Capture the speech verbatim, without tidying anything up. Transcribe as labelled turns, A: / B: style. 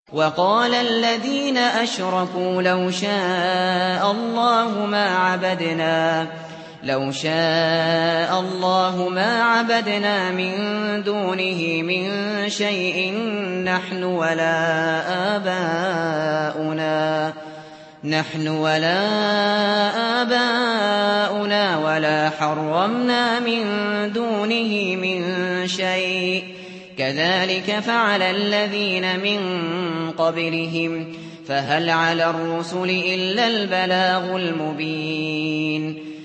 A: وَقَالَ الَّذِينَ أَشْرَكُوا لَوْ شَاءَ اللَّهُ مَا عَبَدْنَا لَوْ شَاءَ اللَّهُ مَا عَبَدْنَا مِن دُونِهِ مِن شَيْءٍ نَّحْنُ وَلَا آبَاؤُنَا نحن ولا آباؤنا ولا حرمنا من دونه من شيء كذلك فعل الذين من قبلهم فهل على الرسل إلا البلاغ المبين